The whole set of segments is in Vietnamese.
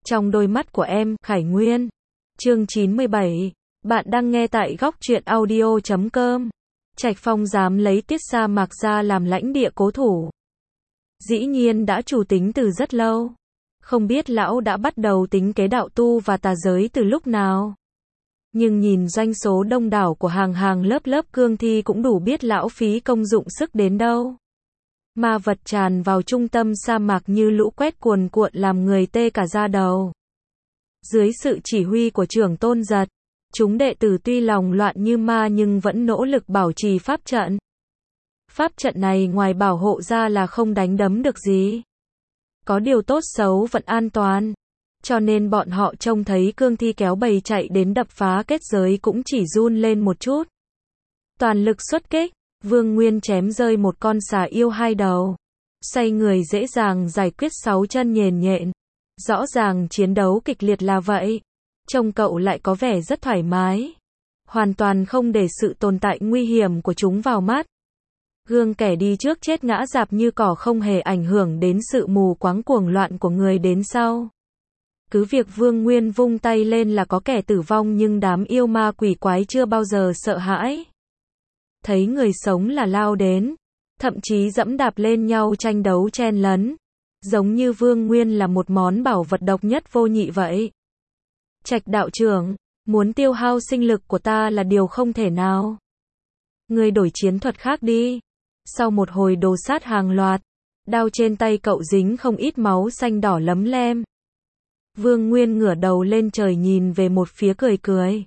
Trong đôi mắt của em, Khải Nguyên. Chương 97. Bạn đang nghe tại góc truyện audio.com. Trạch Phong dám lấy Tiết Sa Mạc ra làm lãnh địa cố thủ. Dĩ nhiên đã chủ tính từ rất lâu. Không biết lão đã bắt đầu tính kế đạo tu và tà giới từ lúc nào. Nhưng nhìn doanh số đông đảo của hàng lớp cương thi cũng đủ biết lão phí công dụng sức đến đâu. Ma vật tràn vào trung tâm sa mạc như lũ quét cuồn cuộn làm người tê cả da đầu. Dưới sự chỉ huy của trưởng Tôn Giật, chúng đệ tử tuy lòng loạn như ma nhưng vẫn nỗ lực bảo trì pháp trận. Pháp trận này ngoài bảo hộ ra là không đánh đấm được gì. Có điều tốt xấu vẫn an toàn. Cho nên bọn họ trông thấy cương thi kéo bầy chạy đến đập phá kết giới cũng chỉ run lên một chút. Toàn lực xuất kích, Vương Nguyên chém rơi một con xà yêu hai đầu. Xoay người dễ dàng giải quyết 6 chân nhền nhện. Rõ ràng chiến đấu kịch liệt là vậy. Trông cậu lại có vẻ rất thoải mái. Hoàn toàn không để sự tồn tại nguy hiểm của chúng vào mắt. Gương kẻ đi trước chết ngã rạp như cỏ không hề ảnh hưởng đến sự mù quáng cuồng loạn của người đến sau. Cứ việc Vương Nguyên vung tay lên là có kẻ tử vong nhưng đám yêu ma quỷ quái chưa bao giờ sợ hãi. Thấy người sống là lao đến, thậm chí dẫm đạp lên nhau tranh đấu chen lấn. Giống như Vương Nguyên là một món bảo vật độc nhất vô nhị vậy. Trạch đạo trưởng, muốn tiêu hao sinh lực của ta là điều không thể nào. Ngươi đổi chiến thuật khác đi. Sau một hồi đồ sát hàng loạt, đao trên tay cậu dính không ít máu xanh đỏ lấm lem. Vương Nguyên ngửa đầu lên trời nhìn về một phía cười cười.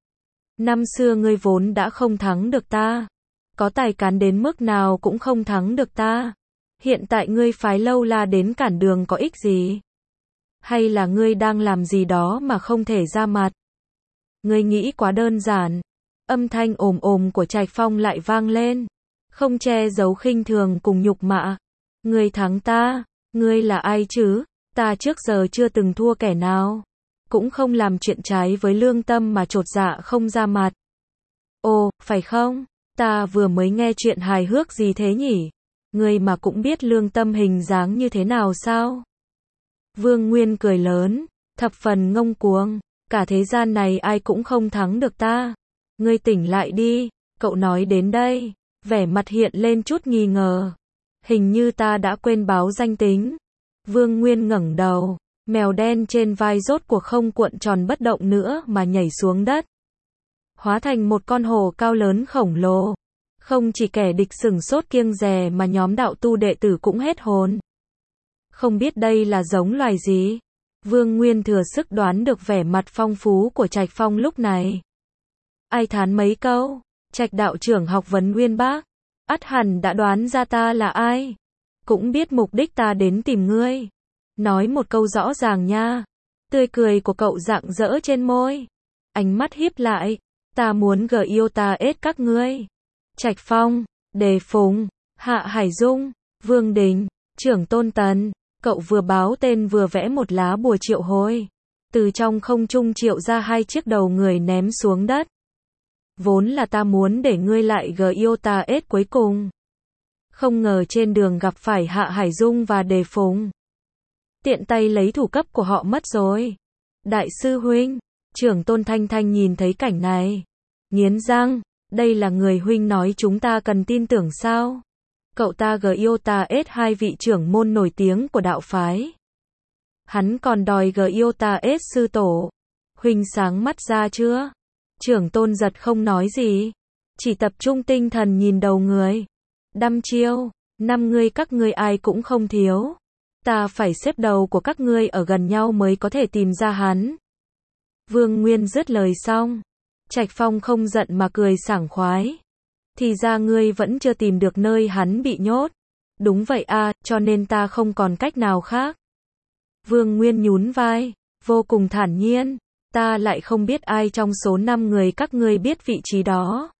Năm xưa ngươi vốn đã không thắng được ta. Có tài cán đến mức nào cũng không thắng được ta. Hiện tại ngươi phái Lâu La đến cản đường có ích gì? Hay là ngươi đang làm gì đó mà không thể ra mặt? Ngươi nghĩ quá đơn giản. Âm thanh ồm của Trạch Phong lại vang lên. Không che giấu khinh thường cùng nhục mạ. Ngươi thắng ta, ngươi là ai chứ? Ta trước giờ chưa từng thua kẻ nào. Cũng không làm chuyện trái với lương tâm mà chột dạ không ra mặt. Ồ, phải không? Ta vừa mới nghe chuyện hài hước gì thế nhỉ? Ngươi mà cũng biết lương tâm hình dáng như thế nào sao? Vương Nguyên cười lớn, thập phần ngông cuồng. Cả thế gian này ai cũng không thắng được ta. Ngươi tỉnh lại đi. Cậu nói đến đây, vẻ mặt hiện lên chút nghi ngờ. Hình như ta đã quên báo danh tính. Vương Nguyên ngẩng đầu, mèo đen trên vai rốt cuộc không cuộn tròn bất động nữa mà nhảy xuống đất. Hóa thành một con hổ cao lớn khổng lồ. Không chỉ kẻ địch sửng sốt kiêng dè mà nhóm đạo tu đệ tử cũng hết hồn. Không biết đây là giống loài gì? Vương Nguyên thừa sức đoán được vẻ mặt phong phú của Trạch Phong lúc này. Ai thán mấy câu? Trạch đạo trưởng học vấn uyên bác. Ắt hẳn đã đoán ra ta là ai. Cũng biết mục đích ta đến tìm ngươi. Nói một câu rõ ràng nha. Tươi cười của cậu rạng rỡ trên môi. Ánh mắt híp lại. Ta muốn gờ yêu ta ết các ngươi. Trạch Phong, Đề Phùng, Hạ Hải Dung, Vương Đình, trưởng Tôn Tần. Cậu vừa báo tên vừa vẽ một lá bùa triệu hồi. Từ trong không trung triệu ra 2 chiếc đầu người ném xuống đất. Vốn là ta muốn để ngươi lại gờ yêu ta ết cuối cùng. Không ngờ trên đường gặp phải Hạ Hải Dung và Đề Phùng. Tiện tay lấy thủ cấp của họ mất rồi. Đại sư huynh, trưởng Tôn Thanh Thanh nhìn thấy cảnh này. Nghiến răng, đây là người huynh nói chúng ta cần tin tưởng sao? Cậu ta gờ yêu ta ết 2 vị trưởng môn nổi tiếng của đạo phái. Hắn còn đòi gờ yêu ta ết sư tổ. Huynh sáng mắt ra chưa? Trưởng Tôn Giật không nói gì. Chỉ tập trung tinh thần nhìn đầu người. Đăm chiêu, 5 người các ngươi ai cũng không thiếu. Ta phải xếp đầu của các ngươi ở gần nhau mới có thể tìm ra hắn. Vương Nguyên dứt lời xong. Trạch Phong không giận mà cười sảng khoái. Thì ra ngươi vẫn chưa tìm được nơi hắn bị nhốt. Đúng vậy à, cho nên ta không còn cách nào khác. Vương Nguyên nhún vai, vô cùng thản nhiên. Ta lại không biết ai trong số 5 người các ngươi biết vị trí đó.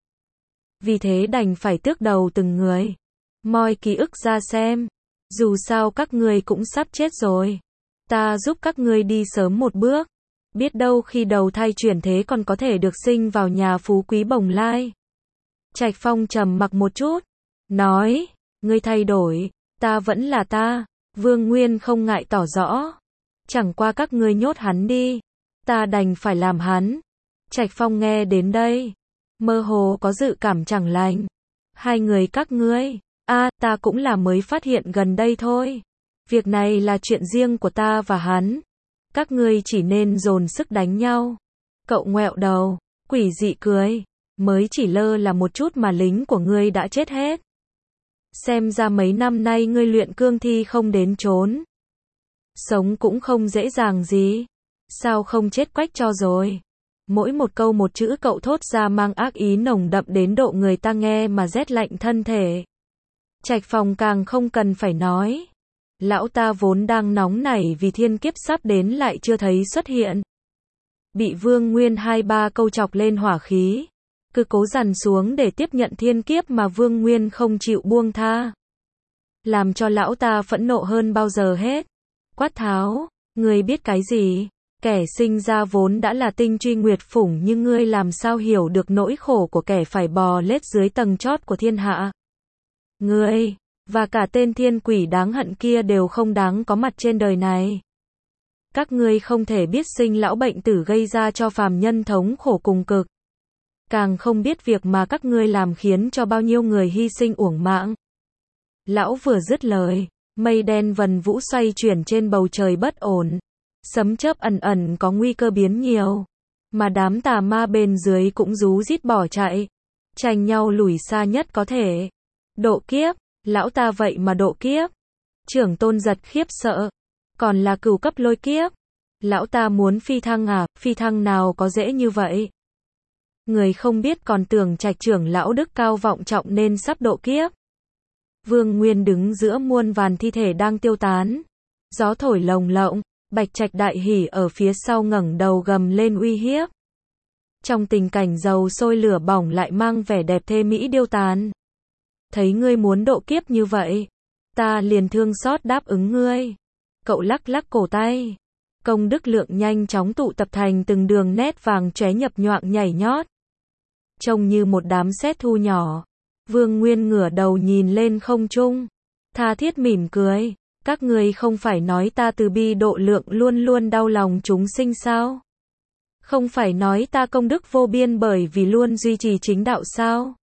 Vì thế đành phải tước đầu từng người. Moi ký ức ra xem. Dù sao các ngươi cũng sắp chết rồi. Ta giúp các ngươi đi sớm một bước. Biết đâu khi đầu thai chuyển thế còn có thể được sinh vào nhà phú quý bồng lai. Trạch Phong trầm mặc một chút. Nói, ngươi thay đổi, ta vẫn là ta. Vương Nguyên không ngại tỏ rõ. Chẳng qua các ngươi nhốt hắn đi, ta đành phải làm hắn. Trạch Phong nghe đến đây, mơ hồ có dự cảm chẳng lành. Hai người các ngươi, ta cũng là mới phát hiện gần đây thôi. Việc này là chuyện riêng của ta và hắn. Các ngươi chỉ nên dồn sức đánh nhau. Cậu ngoẹo đầu, quỷ dị cười. Mới chỉ lơ là một chút mà lính của ngươi đã chết hết. Xem ra mấy năm nay ngươi luyện cương thi không đến chốn. Sống cũng không dễ dàng gì. Sao không chết quách cho rồi. Mỗi một câu một chữ cậu thốt ra mang ác ý nồng đậm đến độ người ta nghe mà rét lạnh thân thể. Trạch Phong càng không cần phải nói. Lão ta vốn đang nóng nảy vì thiên kiếp sắp đến lại chưa thấy xuất hiện. Bị Vương Nguyên 2-3 câu chọc lên hỏa khí. Cứ cố dằn xuống để tiếp nhận thiên kiếp mà Vương Nguyên không chịu buông tha. Làm cho lão ta phẫn nộ hơn bao giờ hết. Quát tháo, ngươi biết cái gì? Kẻ sinh ra vốn đã là tinh truy nguyệt phủng nhưng ngươi làm sao hiểu được nỗi khổ của kẻ phải bò lết dưới tầng chót của thiên hạ. Ngươi, và cả tên thiên quỷ đáng hận kia đều không đáng có mặt trên đời này. Các ngươi không thể biết sinh lão bệnh tử gây ra cho phàm nhân thống khổ cùng cực. Càng không biết việc mà các ngươi làm khiến cho bao nhiêu người hy sinh uổng mạng. Lão vừa dứt lời, mây đen vần vũ xoay chuyển trên bầu trời bất ổn. Sấm chớp ẩn ẩn có nguy cơ biến nhiều. Mà đám tà ma bên dưới cũng rú rít bỏ chạy. Tranh nhau lùi xa nhất có thể. Độ kiếp, lão ta vậy mà độ kiếp. Trưởng tôn giật khiếp sợ. Còn là cửu cấp lôi kiếp. Lão ta muốn phi thăng à, phi thăng nào có dễ như vậy. Người không biết còn tưởng Trạch trưởng lão đức cao vọng trọng nên sắp độ kiếp. Vương Nguyên đứng giữa muôn vàn thi thể đang tiêu tán. Gió thổi lồng lộng, Bạch Trạch đại hỉ ở phía sau ngẩng đầu gầm lên uy hiếp. Trong tình cảnh dầu sôi lửa bỏng lại mang vẻ đẹp thê mỹ điêu tàn. Thấy ngươi muốn độ kiếp như vậy, ta liền thương xót đáp ứng ngươi. Cậu lắc lắc cổ tay. Công đức lượng nhanh chóng tụ tập thành từng đường nét vàng chóe nhập nhoạng nhảy nhót. Trông như một đám sét thu nhỏ. Vương Nguyên ngửa đầu nhìn lên không trung. Tha thiết mỉm cười. Các ngươi không phải nói ta từ bi độ lượng luôn luôn đau lòng chúng sinh sao? Không phải nói ta công đức vô biên bởi vì luôn duy trì chính đạo sao?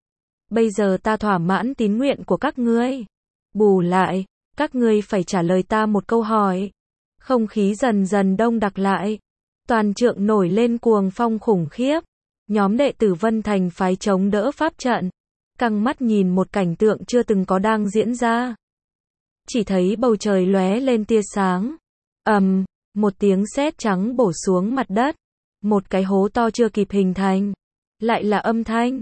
Bây giờ ta thỏa mãn tín nguyện của các ngươi. Bù lại, các ngươi phải trả lời ta một câu hỏi. Không khí dần dần đông đặc lại. Toàn trượng nổi lên cuồng phong khủng khiếp. Nhóm đệ tử Vân Thành phái chống đỡ pháp trận. Căng mắt nhìn một cảnh tượng chưa từng có đang diễn ra. Chỉ thấy bầu trời lóe lên tia sáng. Một tiếng sét trắng bổ xuống mặt đất. Một cái hố to chưa kịp hình thành. Lại là âm thanh,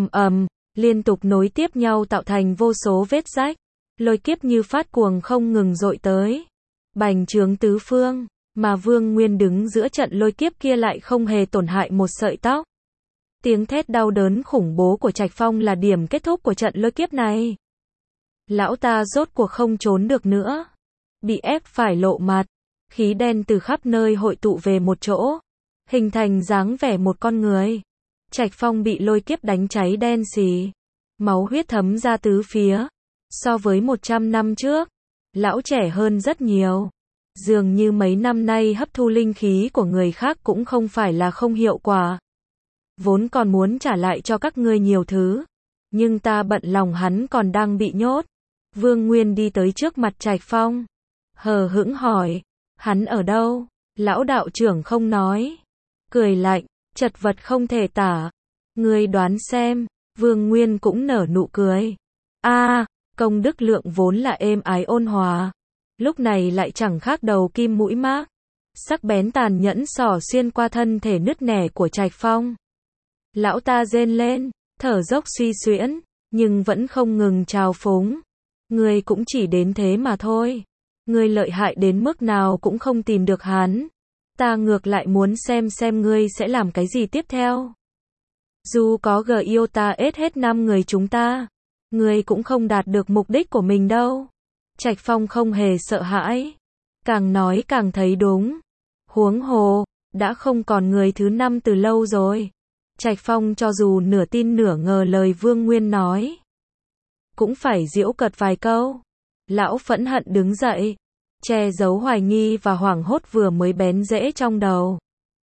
liên tục nối tiếp nhau tạo thành vô số vết rách. Lôi kiếp như phát cuồng không ngừng dội tới. Bành trướng tứ phương, mà Vương Nguyên đứng giữa trận lôi kiếp kia lại không hề tổn hại một sợi tóc. Tiếng thét đau đớn khủng bố của Trạch Phong là điểm kết thúc của trận lôi kiếp này. Lão ta rốt cuộc không trốn được nữa. Bị ép phải lộ mặt. Khí đen từ khắp nơi hội tụ về một chỗ. Hình thành dáng vẻ một con người. Trạch Phong bị lôi kiếp đánh cháy đen xì. Máu huyết thấm ra tứ phía. So với 100 năm trước, lão trẻ hơn rất nhiều. Dường như mấy năm nay hấp thu linh khí của người khác cũng không phải là không hiệu quả. Vốn còn muốn trả lại cho các ngươi nhiều thứ. Nhưng ta bận lòng hắn còn đang bị nhốt. Vương Nguyên đi tới trước mặt Trạch Phong. Hờ hững hỏi. Hắn ở đâu? Lão đạo trưởng không nói. Cười lạnh, chật vật không thể tả. Ngươi đoán xem. Vương Nguyên cũng nở nụ cười. Công đức lượng vốn là êm ái ôn hòa. Lúc này lại chẳng khác đầu kim mũi mác. Sắc bén tàn nhẫn xỏ xuyên qua thân thể nứt nẻ của Trạch Phong. Lão ta rên lên, thở dốc suy xuyễn, nhưng vẫn không ngừng trào phúng. Ngươi cũng chỉ đến thế mà thôi. Ngươi lợi hại đến mức nào cũng không tìm được hắn. Ta ngược lại muốn xem ngươi sẽ làm cái gì tiếp theo. Dù có yêu ta hết 5 người chúng ta, ngươi cũng không đạt được mục đích của mình đâu. Trạch Phong không hề sợ hãi. Càng nói càng thấy đúng. Huống hồ, đã không còn người thứ 5 từ lâu rồi. Trạch Phong cho dù nửa tin nửa ngờ lời Vương Nguyên nói. Cũng phải giễu cợt vài câu. Lão phẫn hận đứng dậy. che giấu hoài nghi và hoảng hốt vừa mới bén rễ trong đầu.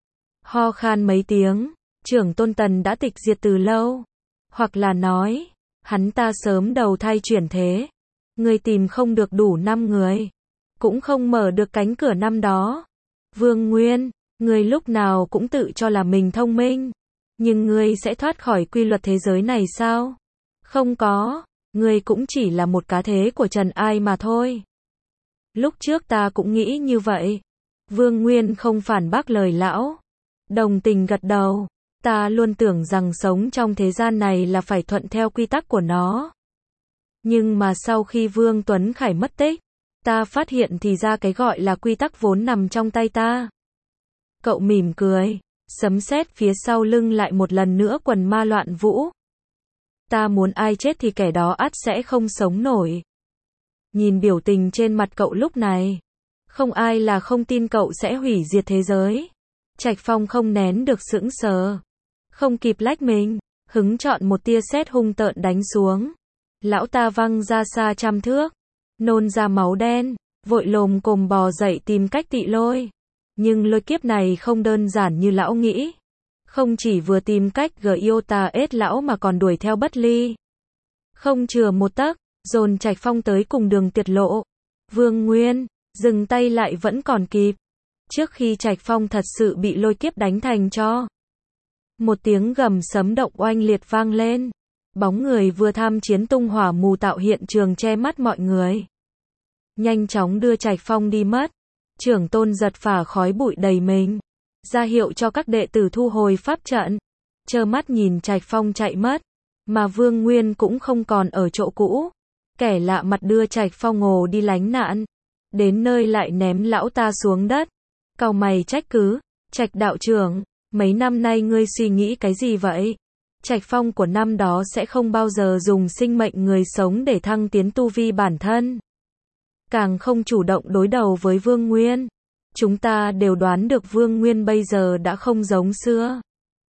Ho khan mấy tiếng, trưởng tôn Tần đã tịch diệt từ lâu. Hoặc là nói, hắn ta sớm đầu thai chuyển thế. Người tìm không được đủ 5 người. Cũng không mở được cánh cửa năm đó. Vương Nguyên, người lúc nào cũng tự cho là mình thông minh. Nhưng ngươi sẽ thoát khỏi quy luật thế giới này sao? Không có, ngươi cũng chỉ là một cá thế của trần ai mà thôi. Lúc trước ta cũng nghĩ như vậy. Vương Nguyên không phản bác lời lão. Đồng tình gật đầu. Ta luôn tưởng rằng sống trong thế gian này là phải thuận theo quy tắc của nó. Nhưng mà sau khi Vương Tuấn Khải mất tích, ta phát hiện thì ra cái gọi là quy tắc vốn nằm trong tay ta. Cậu mỉm cười, sấm sét phía sau lưng lại một lần nữa quần ma loạn vũ. Ta muốn ai chết thì kẻ đó ắt sẽ không sống nổi. Nhìn biểu tình trên mặt cậu lúc này, không ai là không tin cậu sẽ hủy diệt thế giới. Trạch Phong không nén được sững sờ, không kịp lách mình, hứng chọn một tia sét hung tợn đánh xuống. Lão ta văng ra xa trăm thước, nôn ra máu đen, vội lồm cồm bò dậy tìm cách tị lôi. Nhưng lôi kiếp này không đơn giản như lão nghĩ. Không chỉ vừa tìm cách Giota ết lão mà còn đuổi theo bất ly. Không chừa một tấc, dồn Trạch Phong tới cùng đường tiệt lộ. Vương Nguyên, dừng tay lại vẫn còn kịp. Trước khi Trạch Phong thật sự bị lôi kiếp đánh thành tro. Một tiếng gầm sấm động oanh liệt vang lên. Bóng người vừa tham chiến tung hỏa mù tạo hiện trường che mắt mọi người. Nhanh chóng đưa Trạch Phong đi mất. Trưởng tôn giật phả khói bụi đầy mình. Ra hiệu cho các đệ tử thu hồi pháp trận. Trơ mắt nhìn Trạch Phong chạy mất. Mà Vương Nguyên cũng không còn ở chỗ cũ. Kẻ lạ mặt đưa Trạch Phong ngồi đi lánh nạn. Đến nơi lại ném lão ta xuống đất. Cau mày trách cứ. Trạch đạo trưởng, mấy năm nay ngươi suy nghĩ cái gì vậy? Trạch Phong của năm đó sẽ không bao giờ dùng sinh mệnh người sống để thăng tiến tu vi bản thân. Càng không chủ động đối đầu với Vương Nguyên. Chúng ta đều đoán được Vương Nguyên bây giờ đã không giống xưa.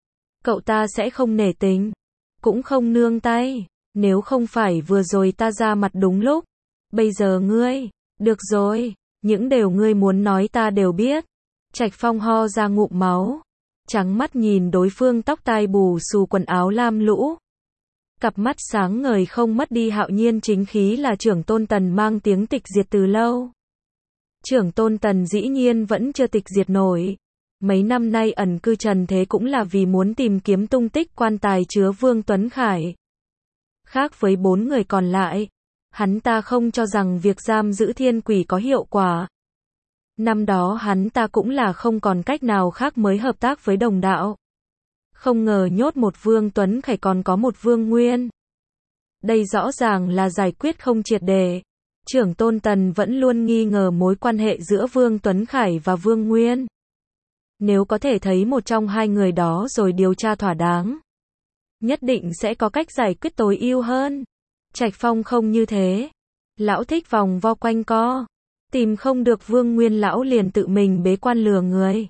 Cậu ta sẽ không nể tình, cũng không nương tay. Nếu không phải vừa rồi ta ra mặt đúng lúc. Bây giờ ngươi, được rồi, những điều ngươi muốn nói ta đều biết. Trạch Phong ho ra ngụm máu. Trắng mắt nhìn đối phương tóc tai bù xù quần áo lam lũ. Cặp mắt sáng ngời không mất đi hạo nhiên chính khí là trưởng tôn Tần mang tiếng tịch diệt từ lâu. Trưởng tôn Tần dĩ nhiên vẫn chưa tịch diệt nổi. Mấy năm nay ẩn cư trần thế cũng là vì muốn tìm kiếm tung tích quan tài chứa Vương Tuấn Khải. Khác với 4 người còn lại, hắn ta không cho rằng việc giam giữ thiên quỷ có hiệu quả. Năm đó hắn ta cũng là không còn cách nào khác mới hợp tác với đồng đạo. Không ngờ nhốt một Vương Tuấn Khải còn có một Vương Nguyên. Đây rõ ràng là giải quyết không triệt để. Trưởng tôn Tần vẫn luôn nghi ngờ mối quan hệ giữa Vương Tuấn Khải và Vương Nguyên. Nếu có thể thấy một trong hai người đó rồi điều tra thỏa đáng, nhất định sẽ có cách giải quyết tối ưu hơn. Trạch Phong không như thế. Lão thích vòng vo quanh co. Tìm không được Vương Nguyên lão liền tự mình bế quan lừa người.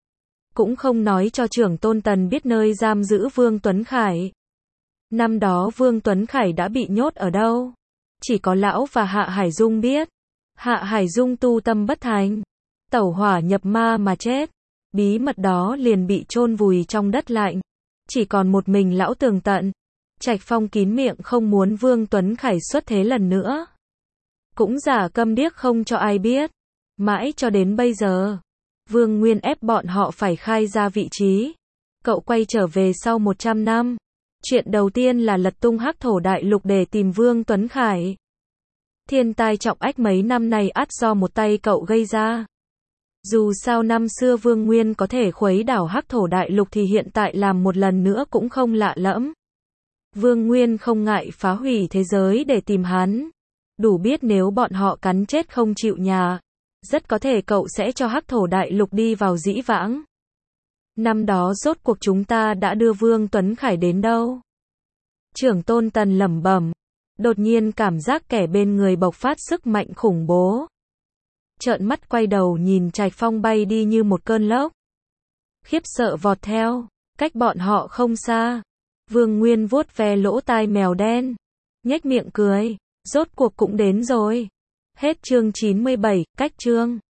Cũng không nói cho trưởng tôn Tần biết nơi giam giữ Vương Tuấn Khải. Năm đó Vương Tuấn Khải đã bị nhốt ở đâu? Chỉ có lão và Hạ Hải Dung biết. Hạ Hải Dung tu tâm bất thành, tẩu hỏa nhập ma mà chết. Bí mật đó liền bị chôn vùi trong đất lạnh. Chỉ còn một mình lão tường tận. Trạch Phong kín miệng không muốn Vương Tuấn Khải xuất thế lần nữa. Cũng giả câm điếc không cho ai biết. Mãi cho đến bây giờ, Vương Nguyên ép bọn họ phải khai ra vị trí. Cậu quay trở về sau 100 năm. Chuyện đầu tiên là lật tung Hắc Thổ Đại Lục để tìm Vương Tuấn Khải. Thiên tai trọng ách mấy năm này ắt do một tay cậu gây ra. Dù sao năm xưa Vương Nguyên có thể khuấy đảo Hắc Thổ Đại Lục thì hiện tại làm một lần nữa cũng không lạ lẫm. Vương Nguyên không ngại phá hủy thế giới để tìm hắn. Đủ biết nếu bọn họ cắn chết không chịu nhà, rất có thể cậu sẽ cho Hắc Thổ Đại Lục đi vào dĩ vãng. Năm đó rốt cuộc chúng ta đã đưa Vương Tuấn Khải đến đâu? Trưởng tôn Tần lẩm bẩm, đột nhiên cảm giác kẻ bên người bộc phát sức mạnh khủng bố. Trợn mắt quay đầu nhìn Trạch Phong bay đi như một cơn lốc. Khiếp sợ vọt theo, cách bọn họ không xa. Vương Nguyên vuốt ve lỗ tai mèo đen, nhếch miệng cười, rốt cuộc cũng đến rồi. Hết chương 97, cách chương